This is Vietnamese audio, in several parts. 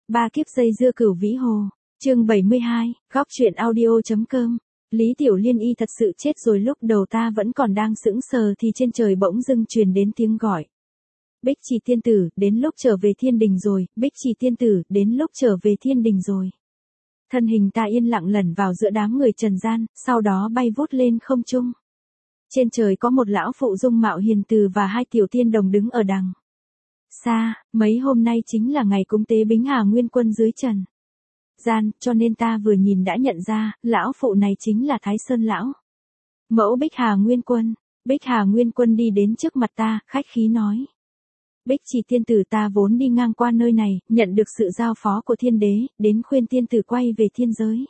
Ba kiếp dây dưa Cửu Vĩ Hồ. Chương 72, góc truyện audio.com. Lý Tiểu Liên y thật sự chết rồi, lúc đầu ta vẫn còn đang sững sờ thì trên trời bỗng dưng truyền đến tiếng gọi. Bích Trì tiên tử, đến lúc trở về thiên đình rồi, Bích Trì tiên tử, đến lúc trở về thiên đình rồi. Thân hình ta yên lặng lẩn vào giữa đám người trần gian, sau đó bay vút lên không trung. Trên trời có một lão phụ dung mạo hiền từ và hai tiểu tiên đồng đứng ở đằng xa, mấy hôm nay chính là ngày cúng tế Bính Hà Nguyên Quân dưới trần gian, cho nên ta vừa nhìn đã nhận ra, lão phụ này chính là Thái Sơn lão mẫu Bích Hà Nguyên Quân. Bích Hà Nguyên Quân đi đến trước mặt ta, khách khí nói. Bích Trì tiên tử, ta vốn đi ngang qua nơi này, nhận được sự giao phó của thiên đế, đến khuyên tiên tử quay về thiên giới.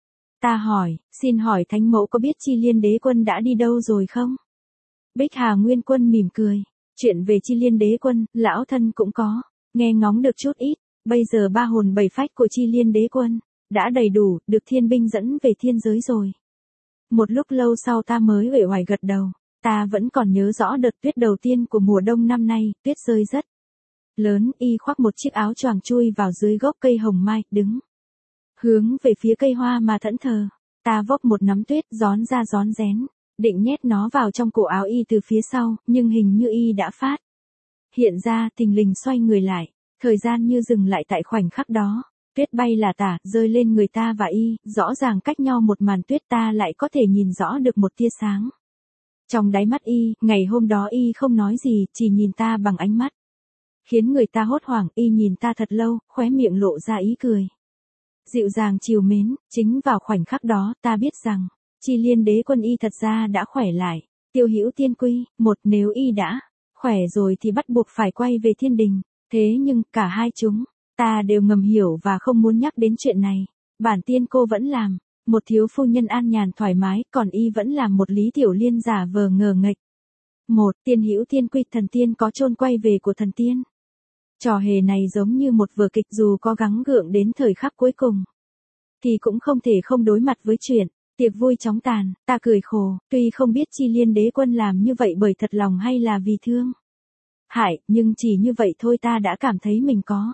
Ta hỏi, xin hỏi thánh mẫu có biết Chi Liên đế quân đã đi đâu rồi không? Bích Hà Nguyên Quân mỉm cười. Chuyện về Chi Liên đế quân, lão thân cũng có nghe ngóng được chút ít. Bây giờ ba hồn bảy phách của Chi Liên đế quân đã đầy đủ, được thiên binh dẫn về thiên giới rồi. Một lúc lâu sau ta mới uể oải gật đầu. Ta vẫn còn nhớ rõ đợt tuyết đầu tiên của mùa đông năm nay, tuyết rơi rất lớn, y khoác một chiếc áo choàng chui vào dưới gốc cây hồng mai, đứng hướng về phía cây hoa mà thẫn thờ. Ta vốc một nắm tuyết gión ra gión rén, định nhét nó vào trong cổ áo y từ phía sau, nhưng hình như y đã phát hiện ra, thình lình xoay người lại. Thời gian như dừng lại tại khoảnh khắc đó. Tuyết bay là tả, rơi lên người ta và y, rõ ràng cách nhau một màn tuyết, ta lại có thể nhìn rõ được một tia sáng trong đáy mắt y. Ngày hôm đó y không nói gì, chỉ nhìn ta bằng ánh mắt khiến người ta hốt hoảng. Y nhìn ta thật lâu, khóe miệng lộ ra ý cười dịu dàng trìu mến. Chính vào khoảnh khắc đó, ta biết rằng Chi Liên đế quân y thật ra đã khỏe lại. Tiêu Hữu tiên quy, một, nếu y đã khỏe rồi thì bắt buộc phải quay về thiên đình. Thế nhưng, cả hai chúng ta đều ngầm hiểu và không muốn nhắc đến chuyện này. Bản tiên cô vẫn làm một thiếu phu nhân an nhàn thoải mái, còn y vẫn làm một Lý Tiểu Liên giả vờ ngờ nghệch. Một, Tiên Hữu tiên quy, thần tiên có chôn quay về của thần tiên. Trò hề này giống như một vở kịch, dù có gắng gượng đến thời khắc cuối cùng thì cũng không thể không đối mặt với chuyện tiệc vui chóng tàn. Ta cười khổ, tuy không biết Chi Liên đế quân làm như vậy bởi thật lòng hay là vì thương hại, nhưng chỉ như vậy thôi ta đã cảm thấy mình có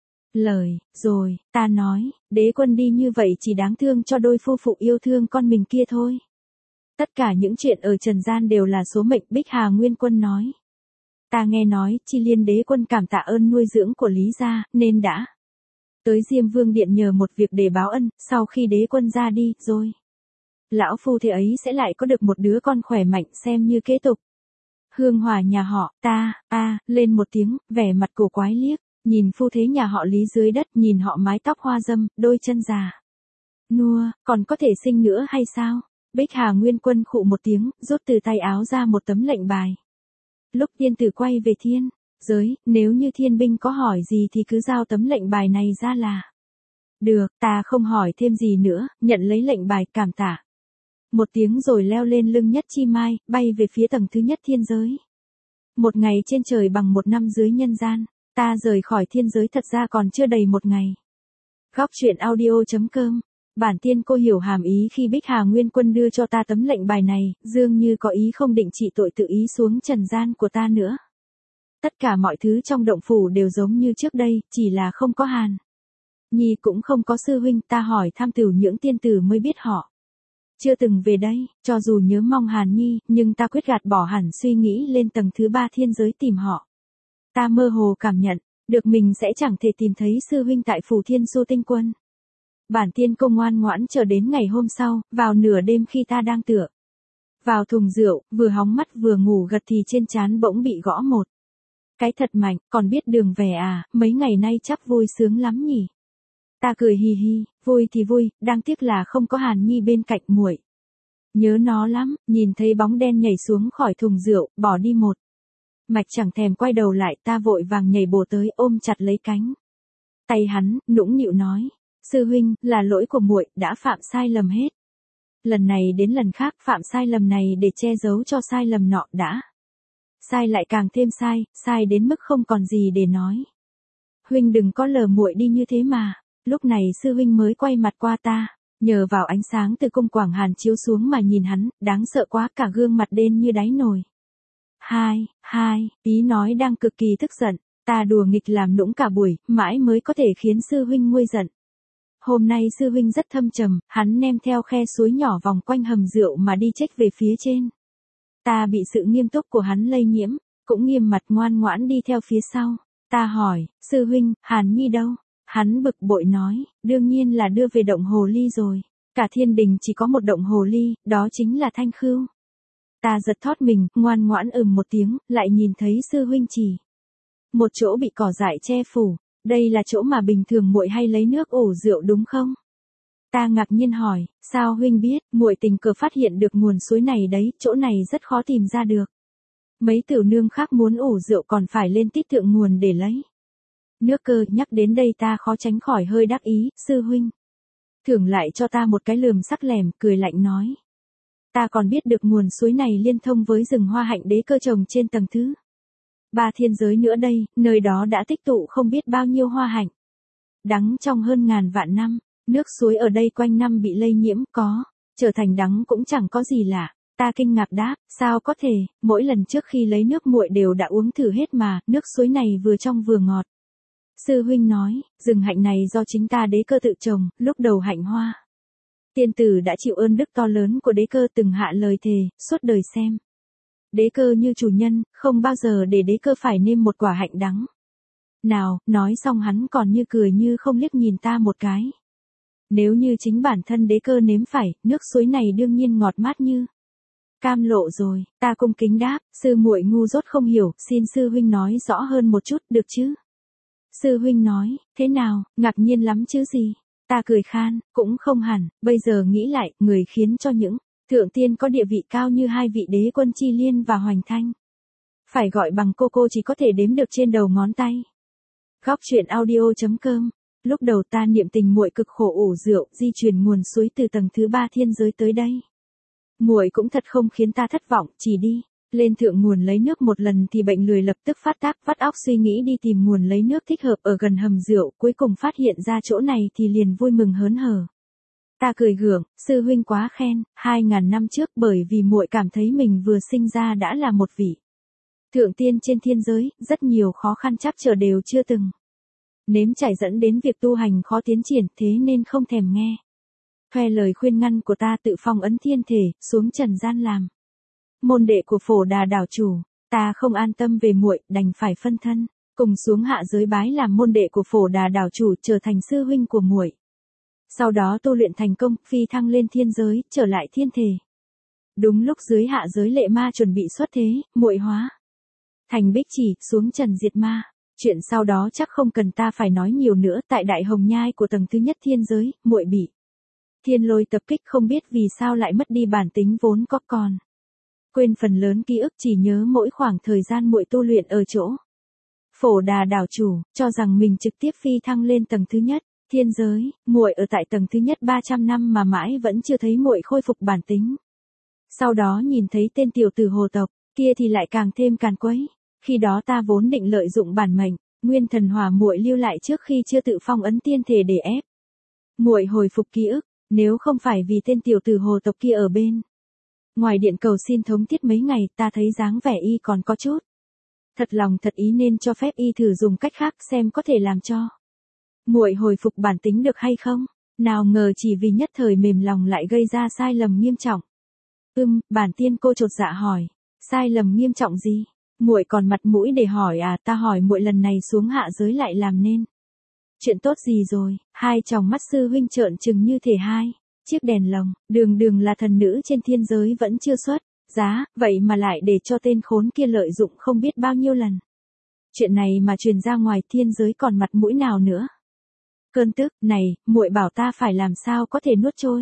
lời rồi. Ta nói, đế quân đi như vậy chỉ đáng thương cho đôi phu phụ yêu thương con mình kia thôi. Tất cả những chuyện ở trần gian đều là số mệnh, Bích Hà Nguyên Quân nói. Ta nghe nói, Chi Liên đế quân cảm tạ ơn nuôi dưỡng của Lý gia, nên đã tới Diêm Vương điện nhờ một việc để báo ân. Sau khi đế quân ra đi rồi, lão phu thế ấy sẽ lại có được một đứa con khỏe mạnh, xem như kế tục hương hỏa nhà họ. Ta lên một tiếng, vẻ mặt cổ quái liếc nhìn phu thế nhà họ Lý dưới đất, nhìn họ mái tóc hoa dâm, đôi chân già nua, còn có thể sinh nữa hay sao? Bích Hà Nguyên Quân khụ một tiếng, rút từ tay áo ra một tấm lệnh bài. Lúc tiên tử quay về thiên giới, nếu như thiên binh có hỏi gì thì cứ giao tấm lệnh bài này ra là được. Ta không hỏi thêm gì nữa, nhận lấy lệnh bài, cảm tạ một tiếng rồi leo lên lưng Nhất Chi Mai, bay về phía tầng thứ nhất thiên giới. Một ngày trên trời bằng một năm dưới nhân gian. Ta rời khỏi thiên giới thật ra còn chưa đầy một ngày. Góc truyện audio.com. Bản tiên cô hiểu hàm ý khi Bích Hà Nguyên Quân đưa cho ta tấm lệnh bài này, dường như có ý không định trị tội tự ý xuống trần gian của ta nữa. Tất cả mọi thứ trong động phủ đều giống như trước đây, chỉ là không có Hàn Nhi, cũng không có sư huynh. Ta hỏi thăm Tửu Nhưỡng tiên tử mới biết họ chưa từng về đây. Cho dù nhớ mong Hàn Nhi, nhưng ta quyết gạt bỏ hẳn suy nghĩ lên tầng thứ 3 thiên giới tìm họ. Ta mơ hồ cảm nhận được mình sẽ chẳng thể tìm thấy sư huynh tại phủ Thiên Su Tinh Quân. Bản tiên cô ngoan ngoãn chờ đến ngày hôm sau, vào nửa đêm khi ta đang tựa vào thùng rượu, vừa hóng mắt vừa ngủ gật thì trên trán bỗng bị gõ một cái thật mạnh. Còn biết đường về à, mấy ngày nay chắc vui sướng lắm nhỉ? Ta cười hì hì, vui thì vui, đáng tiếc là không có Hàn Nhi bên cạnh, muội nhớ nó lắm. Nhìn thấy bóng đen nhảy xuống khỏi thùng rượu, bỏ đi một mạch chẳng thèm quay đầu lại, ta vội vàng nhảy bổ tới, ôm chặt lấy cánh tay hắn, nũng nịu nói: sư huynh, là lỗi của muội, đã phạm sai lầm hết lần này đến lần khác, phạm sai lầm này để che giấu cho sai lầm nọ, đã sai lại càng thêm sai, sai đến mức không còn gì để nói. Huynh đừng có lờ muội đi như thế mà. Lúc này sư huynh mới quay mặt qua ta, nhờ vào ánh sáng từ cung quảng hàn chiếu xuống mà nhìn hắn, đáng sợ quá, cả gương mặt đen như đáy nồi. Ý nói đang cực kỳ tức giận. Ta đùa nghịch làm nũng cả buổi, mãi mới có thể khiến sư huynh nguôi giận. Hôm nay sư huynh rất thâm trầm, hắn nem theo khe suối nhỏ vòng quanh hầm rượu mà đi chếch về phía trên. Ta bị sự nghiêm túc của hắn lây nhiễm, cũng nghiêm mặt ngoan ngoãn đi theo phía sau. Ta hỏi, sư huynh, Hàn Nhi đâu? Hắn bực bội nói, đương nhiên là đưa về động hồ ly rồi. Cả thiên đình chỉ có một động hồ ly, đó chính là Thanh Khưu. Ta giật thót mình, ngoan ngoãn một tiếng, lại nhìn thấy sư huynh chỉ một chỗ bị cỏ dại che phủ. Đây là chỗ mà bình thường muội hay lấy nước ủ rượu đúng không? Ta ngạc nhiên hỏi, sao huynh biết? Muội tình cờ phát hiện được nguồn suối này đấy, chỗ này rất khó tìm ra được. Mấy tiểu nương khác muốn ủ rượu còn phải lên tít thượng nguồn để lấy nước cơ. Nhắc đến đây ta khó tránh khỏi hơi đắc ý, sư huynh thưởng lại cho ta một cái lườm sắc lẻm, cười lạnh nói. Ta còn biết được nguồn suối này liên thông với rừng hoa hạnh đế cơ trồng trên tầng thứ 3 thiên giới nữa đây, nơi đó đã tích tụ không biết bao nhiêu hoa hạnh đắng trong hơn ngàn vạn năm. Nước suối ở đây quanh năm bị lây nhiễm, có trở thành đắng cũng chẳng có gì lạ. Ta kinh ngạc đáp, sao có thể, mỗi lần trước khi lấy nước muội đều đã uống thử hết mà, nước suối này vừa trong vừa ngọt. Sư huynh nói, rừng hạnh này do chính ta đế cơ tự trồng, lúc đầu hạnh hoa. Tiên tử đã chịu ơn đức to lớn của đế cơ từng hạ lời thề, suốt đời xem đế cơ như chủ nhân, không bao giờ để đế cơ phải nêm một quả hạnh đắng nào. Nói xong hắn còn như cười như không liếc nhìn ta một cái. Nếu như chính bản thân đế cơ nếm phải, nước suối này đương nhiên ngọt mát như cam lộ rồi. Ta cung kính đáp, sư muội ngu dốt không hiểu, xin sư huynh nói rõ hơn một chút, được chứ? Sư huynh nói, thế nào, ngạc nhiên lắm chứ gì? Ta cười khan, cũng không hẳn, bây giờ nghĩ lại, người khiến cho những thượng tiên có địa vị cao như hai vị đế quân Chi Liên và Hoành Thanh phải gọi bằng cô chỉ có thể đếm được trên đầu ngón tay. Góc truyện audio.com. Lúc đầu ta niệm tình muội cực khổ ủ rượu, di chuyển nguồn suối từ tầng thứ 3 thiên giới tới đây. Muội cũng thật không khiến ta thất vọng, chỉ đi lên thượng nguồn lấy nước một lần thì bệnh lười lập tức phát tác, vắt óc suy nghĩ đi tìm nguồn lấy nước thích hợp ở gần hầm rượu, cuối cùng phát hiện ra chỗ này thì liền vui mừng hớn hở. Ta cười gượng, sư huynh quá khen, 2000 năm trước bởi vì muội cảm thấy mình vừa sinh ra đã là một vị thượng tiên trên thiên giới, rất nhiều khó khăn trắc trở đều chưa từng nếm trải dẫn đến việc tu hành khó tiến triển, thế nên không thèm nghe khoe lời khuyên ngăn của ta, tự phong ấn thiên thể, xuống trần gian làm môn đệ của Phổ Đà đảo chủ. Ta không an tâm về muội, đành phải phân thân cùng xuống hạ giới bái làm môn đệ của Phổ Đà đảo chủ, trở thành sư huynh của muội. Sau đó tu luyện thành công, phi thăng lên thiên giới, trở lại thiên thể. Đúng lúc dưới hạ giới lệ ma chuẩn bị xuất thế, muội hóa thành bích chỉ, xuống trần diệt ma. Chuyện sau đó chắc không cần ta phải nói nhiều nữa. Tại đại hồng nhai của tầng thứ nhất thiên giới, muội bị thiên lôi tập kích, không biết vì sao lại mất đi bản tính vốn có, còn quên phần lớn ký ức, chỉ nhớ mỗi khoảng thời gian muội tu luyện ở chỗ Phổ Đà đảo chủ, cho rằng mình trực tiếp phi thăng lên tầng thứ nhất thiên giới. Muội ở tại tầng thứ nhất 300 năm mà mãi vẫn chưa thấy muội khôi phục bản tính. Sau đó nhìn thấy tên tiểu tử hồ tộc kia thì lại càng thêm càn quấy. Khi đó ta vốn định lợi dụng bản mệnh nguyên thần hỏa muội lưu lại trước khi chưa tự phong ấn tiên thể để ép muội hồi phục ký ức, nếu không phải vì tên tiểu tử hồ tộc kia ở bên ngoài điện cầu xin thống thiết mấy ngày, ta thấy dáng vẻ y còn có chút thật lòng thật ý nên cho phép y thử dùng cách khác xem có thể làm cho muội hồi phục bản tính được hay không. Nào ngờ chỉ vì nhất thời mềm lòng lại gây ra sai lầm nghiêm trọng. Bản tiên cô chột dạ hỏi, sai lầm nghiêm trọng gì? Muội còn mặt mũi để hỏi à? Ta hỏi muội lần này xuống hạ giới lại làm nên chuyện tốt gì rồi? Hai tròng mắt sư huynh trợn trừng như thể hai chiếc đèn lồng, đường là thần nữ trên thiên giới vẫn chưa xuất giá, vậy mà lại để cho tên khốn kia lợi dụng không biết bao nhiêu lần. Chuyện này mà truyền ra ngoài thiên giới còn mặt mũi nào nữa? Cơn tức này, muội bảo ta phải làm sao có thể nuốt trôi.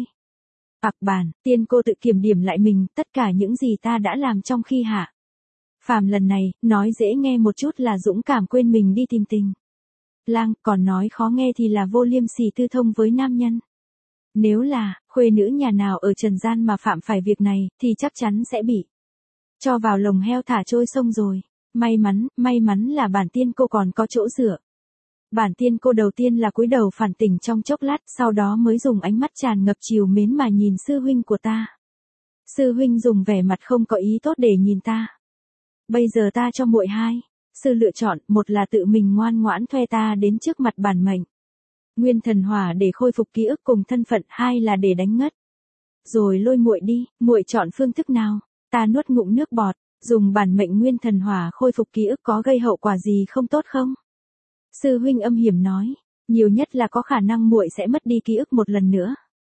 Bản tiên cô tự kiểm điểm lại mình, tất cả những gì ta đã làm trong khi hạ phàm lần này, nói dễ nghe một chút là dũng cảm quên mình đi tìm tình lang, còn nói khó nghe thì là vô liêm sỉ tư thông với nam nhân. Nếu là khuê nữ nhà nào ở trần gian mà phạm phải việc này, thì chắc chắn sẽ bị cho vào lồng heo thả trôi sông rồi. May mắn là bản tiên cô còn có chỗ dựa. Bản tiên cô đầu tiên là cúi đầu phản tỉnh trong chốc lát, sau đó mới dùng ánh mắt tràn ngập trìu mến mà nhìn sư huynh của ta. Sư huynh dùng vẻ mặt không có ý tốt để nhìn ta. Bây giờ ta cho muội hai Sư lựa chọn, một là tự mình ngoan ngoãn thuê ta đến trước mặt bản mệnh Nguyên Thần Hỏa để khôi phục ký ức cùng thân phận, hai là để đánh ngất. Rồi lôi muội đi, muội chọn phương thức nào? Ta nuốt ngụm nước bọt, dùng bản mệnh Nguyên Thần Hỏa khôi phục ký ức có gây hậu quả gì không tốt không? Sư huynh âm hiểm nói, nhiều nhất là có khả năng muội sẽ mất đi ký ức một lần nữa.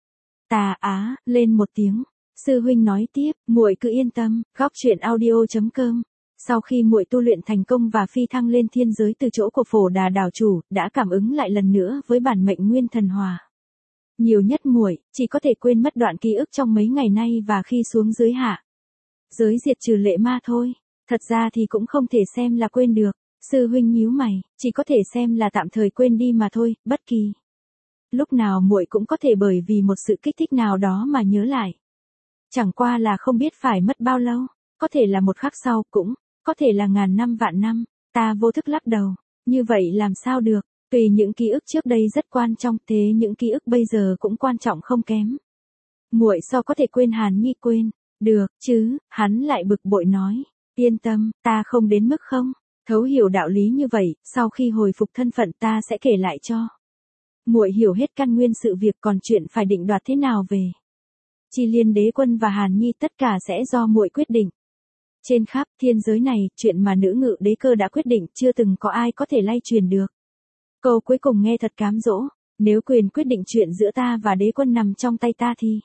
Ta lên một tiếng. Sư huynh nói tiếp, muội cứ yên tâm, góc truyện audio.com. Sau khi muội tu luyện thành công và phi thăng lên thiên giới từ chỗ của Phổ Đà đảo chủ, đã cảm ứng lại lần nữa với bản mệnh Nguyên Thần Hỏa. Nhiều nhất muội chỉ có thể quên mất đoạn ký ức trong mấy ngày nay và khi xuống dưới hạ giới diệt trừ lệ ma thôi. Thật ra thì cũng không thể xem là quên được. Sư huynh nhíu mày, chỉ có thể xem là tạm thời quên đi mà thôi, bất kỳ lúc nào muội cũng có thể bởi vì một sự kích thích nào đó mà nhớ lại. Chẳng qua là không biết phải mất bao lâu, có thể là một khắc sau, cũng có thể là ngàn năm vạn năm. Ta vô thức lắc đầu, như vậy làm sao được, tùy những ký ức trước đây rất quan trọng, thế những ký ức bây giờ cũng quan trọng không kém. Muội sao có thể quên Hàn Nhi quên, được chứ, hắn lại bực bội nói, yên tâm, ta không đến mức không thấu hiểu đạo lý như vậy, sau khi hồi phục thân phận ta sẽ kể lại cho muội hiểu hết căn nguyên sự việc, còn chuyện phải định đoạt thế nào về Chi Liên Đế Quân và Hàn Nhi tất cả sẽ do muội quyết định. Trên khắp thiên giới này, chuyện mà nữ ngự đế cơ đã quyết định chưa từng có ai có thể lay truyền được. Câu cuối cùng nghe thật cám dỗ, nếu quyền quyết định chuyện giữa ta và đế quân nằm trong tay ta thì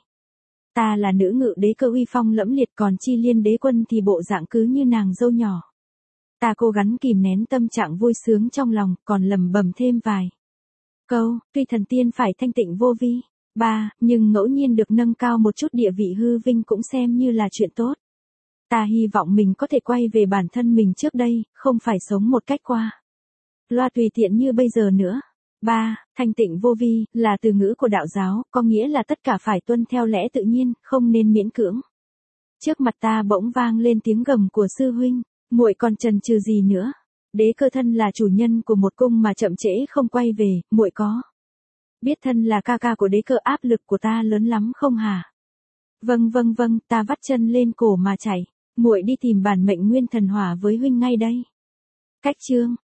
ta là nữ ngự đế cơ uy phong lẫm liệt, còn Chi Liên Đế Quân thì bộ dạng cứ như nàng dâu nhỏ. Ta cố gắng kìm nén tâm trạng vui sướng trong lòng, còn lẩm bẩm thêm vài câu, tuy thần tiên phải thanh tịnh vô vi, nhưng ngẫu nhiên được nâng cao một chút địa vị hư vinh cũng xem như là chuyện tốt. Ta hy vọng mình có thể quay về bản thân mình trước đây, không phải sống một cách qua loa tùy tiện như bây giờ nữa. Thanh tịnh vô vi là từ ngữ của đạo giáo, có nghĩa là tất cả phải tuân theo lẽ tự nhiên, không nên miễn cưỡng. Trước mặt ta bỗng vang lên tiếng gầm của sư huynh, muội còn chần chừ gì nữa? Đế cơ thân là chủ nhân của một cung mà chậm trễ không quay về, muội có biết thân là ca ca của đế cơ áp lực của ta lớn lắm không hả? Vâng, ta vắt chân lên cổ mà chạy, muội đi tìm bản mệnh Nguyên Thần Hỏa với huynh ngay đây. Cách chương